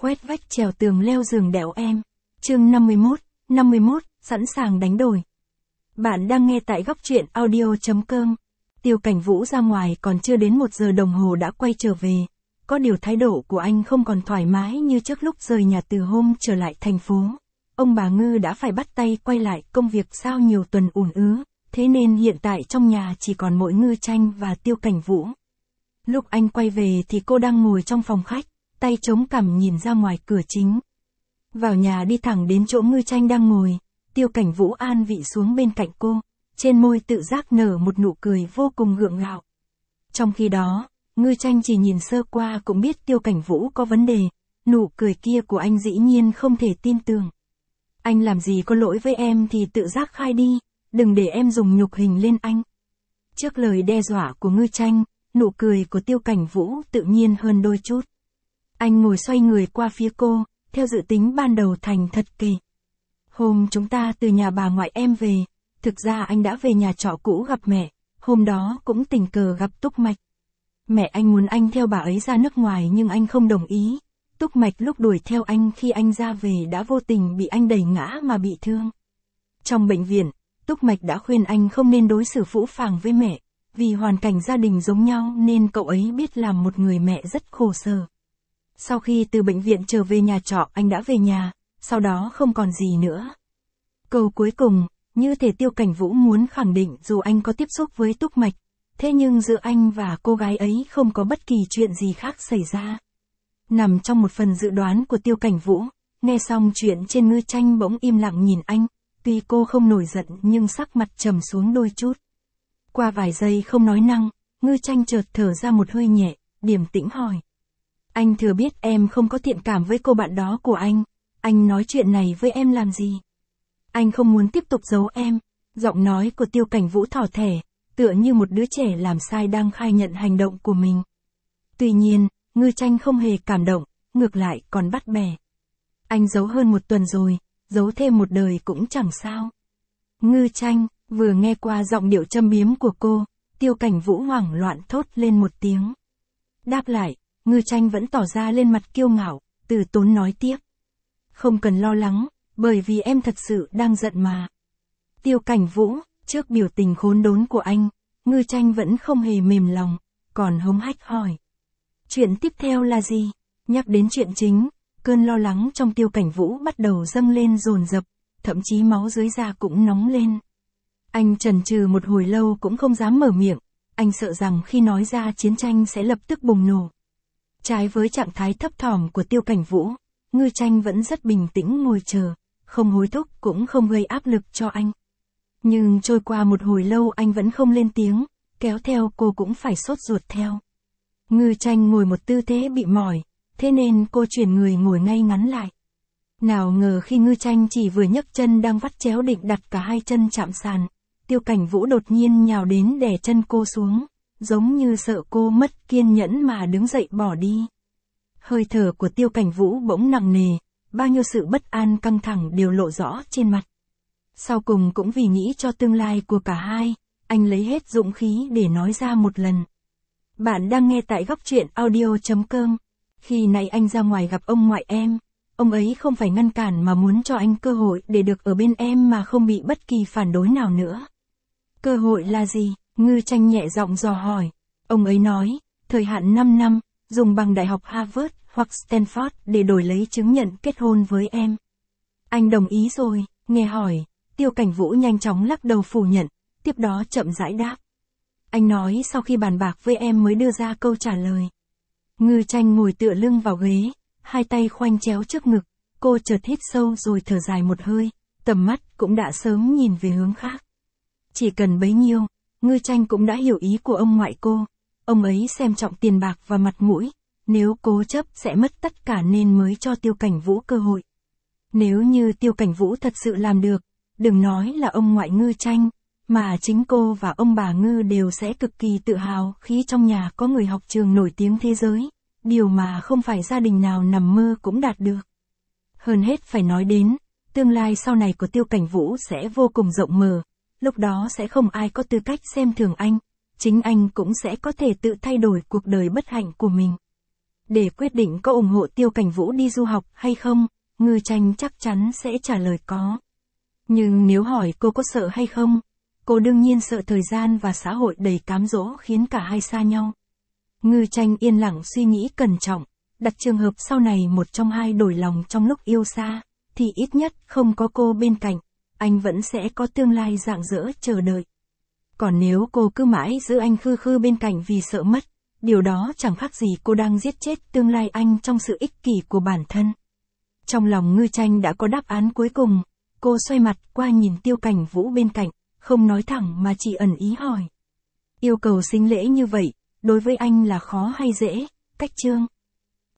khoét vách trèo tường leo giường đẽo em. Chương 51, sẵn sàng đánh đổi. Bạn đang nghe tại góc truyện audio.com. Tiêu Cảnh Vũ ra ngoài còn chưa đến 1 giờ đồng hồ đã quay trở về. Có điều thái độ của anh không còn thoải mái như trước lúc rời nhà từ hôm trở lại thành phố. Ông bà Ngư đã phải bắt tay quay lại công việc sau nhiều tuần ùn ứ, thế nên hiện tại trong nhà chỉ còn mỗi Ngư Tranh và Tiêu Cảnh Vũ. Lúc anh quay về thì cô đang ngồi trong phòng khách, tay chống cằm nhìn ra ngoài cửa chính. Vào nhà đi thẳng đến chỗ Ngư Tranh đang ngồi, Tiêu Cảnh Vũ an vị xuống bên cạnh cô, trên môi tự giác nở một nụ cười vô cùng gượng gạo. Trong khi đó, Ngư Tranh chỉ nhìn sơ qua cũng biết Tiêu Cảnh Vũ có vấn đề, nụ cười kia của anh dĩ nhiên không thể tin tưởng. Anh làm gì có lỗi với em thì tự giác khai đi, đừng để em dùng nhục hình lên anh. Trước lời đe dọa của Ngư Tranh, nụ cười của Tiêu Cảnh Vũ tự nhiên hơn đôi chút. Anh ngồi xoay người qua phía cô, theo dự tính ban đầu thành thật kể. Hôm chúng ta từ nhà bà ngoại em về, thực ra anh đã về nhà trọ cũ gặp mẹ, hôm đó cũng tình cờ gặp Túc Mạch. Mẹ anh muốn anh theo bà ấy ra nước ngoài nhưng anh không đồng ý. Túc Mạch lúc đuổi theo anh khi anh ra về đã vô tình bị anh đẩy ngã mà bị thương. Trong bệnh viện, Túc Mạch đã khuyên anh không nên đối xử phũ phàng với mẹ, vì hoàn cảnh gia đình giống nhau nên cậu ấy biết làm một người mẹ rất khổ sở. Sau khi từ bệnh viện trở về nhà trọ anh đã về nhà, sau đó không còn gì nữa. Câu cuối cùng, như thể Tiêu Cảnh Vũ muốn khẳng định dù anh có tiếp xúc với Túc Mạch, thế nhưng giữa anh và cô gái ấy không có bất kỳ chuyện gì khác xảy ra. Nằm trong một phần dự đoán của Tiêu Cảnh Vũ, nghe xong chuyện trên Ngư Tranh bỗng im lặng nhìn anh, tuy cô không nổi giận nhưng sắc mặt trầm xuống đôi chút. Qua vài giây không nói năng, Ngư Tranh chợt thở ra một hơi nhẹ, điềm tĩnh hỏi. Anh thừa biết em không có thiện cảm với cô bạn đó của anh nói chuyện này với em làm gì? Anh không muốn tiếp tục giấu em. Giọng nói của Tiêu Cảnh Vũ thỏ thẻ, tựa như một đứa trẻ làm sai đang khai nhận hành động của mình. Tuy nhiên, Ngư Tranh không hề cảm động, ngược lại còn bắt bẻ. Anh giấu hơn 1 tuần rồi, giấu thêm 1 đời cũng chẳng sao. Ngư Tranh, vừa nghe qua giọng điệu châm biếm của cô, Tiêu Cảnh Vũ hoảng loạn thốt lên một tiếng. Đáp lại, Ngư Tranh vẫn tỏ ra lên mặt kiêu ngạo, từ tốn nói tiếp. Không cần lo lắng, bởi vì em thật sự đang giận mà. Tiêu Cảnh Vũ, trước biểu tình khốn đốn của anh, Ngư Tranh vẫn không hề mềm lòng, còn hống hách hỏi. Chuyện tiếp theo là gì? Nhắc đến chuyện chính, cơn lo lắng trong Tiêu Cảnh Vũ bắt đầu dâng lên dồn dập, thậm chí máu dưới da cũng nóng lên. Anh chần chừ một hồi lâu cũng không dám mở miệng, anh sợ rằng khi nói ra chiến tranh sẽ lập tức bùng nổ. Trái với trạng thái thấp thỏm của Tiêu Cảnh Vũ, Ngư Tranh vẫn rất bình tĩnh ngồi chờ, không hối thúc cũng không gây áp lực cho anh. Nhưng trôi qua một hồi lâu anh vẫn không lên tiếng, kéo theo cô cũng phải sốt ruột theo. Ngư Tranh ngồi một tư thế bị mỏi, thế nên cô chuyển người ngồi ngay ngắn lại. Nào ngờ khi Ngư Tranh chỉ vừa nhấc chân đang vắt chéo định đặt cả hai chân chạm sàn, Tiêu Cảnh Vũ đột nhiên nhào đến đè chân cô xuống, giống như sợ cô mất kiên nhẫn mà đứng dậy bỏ đi. Hơi thở của Tiêu Cảnh Vũ bỗng nặng nề, bao nhiêu sự bất an căng thẳng đều lộ rõ trên mặt. Sau cùng cũng vì nghĩ cho tương lai của cả hai, anh lấy hết dũng khí để nói ra một lần. Bạn đang nghe tại góc truyện audio.com. Khi nãy anh ra ngoài gặp ông ngoại em, ông ấy không phải ngăn cản mà muốn cho anh cơ hội để được ở bên em mà không bị bất kỳ phản đối nào nữa. Cơ hội là gì? Ngư Tranh nhẹ giọng dò hỏi. Ông ấy nói, thời hạn 5 năm, dùng bằng đại học Harvard hoặc Stanford để đổi lấy chứng nhận kết hôn với em. Anh đồng ý rồi, nghe hỏi, Tiêu Cảnh Vũ nhanh chóng lắc đầu phủ nhận, tiếp đó chậm rãi đáp. Anh nói sau khi bàn bạc với em mới đưa ra câu trả lời. Ngư Tranh ngồi tựa lưng vào ghế, hai tay khoanh chéo trước ngực, cô chợt hít sâu rồi thở dài một hơi, tầm mắt cũng đã sớm nhìn về hướng khác. Chỉ cần bấy nhiêu, Ngư Tranh cũng đã hiểu ý của ông ngoại cô, ông ấy xem trọng tiền bạc và mặt mũi, nếu cố chấp sẽ mất tất cả nên mới cho Tiêu Cảnh Vũ cơ hội. Nếu như Tiêu Cảnh Vũ thật sự làm được, đừng nói là ông ngoại Ngư Tranh, mà chính cô và ông bà Ngư đều sẽ cực kỳ tự hào khi trong nhà có người học trường nổi tiếng thế giới, điều mà không phải gia đình nào nằm mơ cũng đạt được. Hơn hết phải nói đến, tương lai sau này của Tiêu Cảnh Vũ sẽ vô cùng rộng mở, lúc đó sẽ không ai có tư cách xem thường anh, chính anh cũng sẽ có thể tự thay đổi cuộc đời bất hạnh của mình. Để quyết định có ủng hộ Tiêu Cảnh Vũ đi du học hay không, Ngư Tranh chắc chắn sẽ trả lời có. Nhưng nếu hỏi cô có sợ hay không, cô đương nhiên sợ thời gian và xã hội đầy cám dỗ khiến cả hai xa nhau. Ngư Tranh yên lặng suy nghĩ cẩn trọng, đặt trường hợp sau này một trong hai đổi lòng trong lúc yêu xa, thì ít nhất không có cô bên cạnh, anh vẫn sẽ có tương lai rạng rỡ chờ đợi. Còn nếu cô cứ mãi giữ anh khư khư bên cạnh vì sợ mất, điều đó chẳng khác gì cô đang giết chết tương lai anh trong sự ích kỷ của bản thân. Trong lòng Ngư Tranh đã có đáp án cuối cùng, cô xoay mặt qua nhìn Tiêu Cảnh Vũ bên cạnh, không nói thẳng mà chỉ ẩn ý hỏi. Yêu cầu sính lễ như vậy, đối với anh là khó hay dễ, Cách Chương?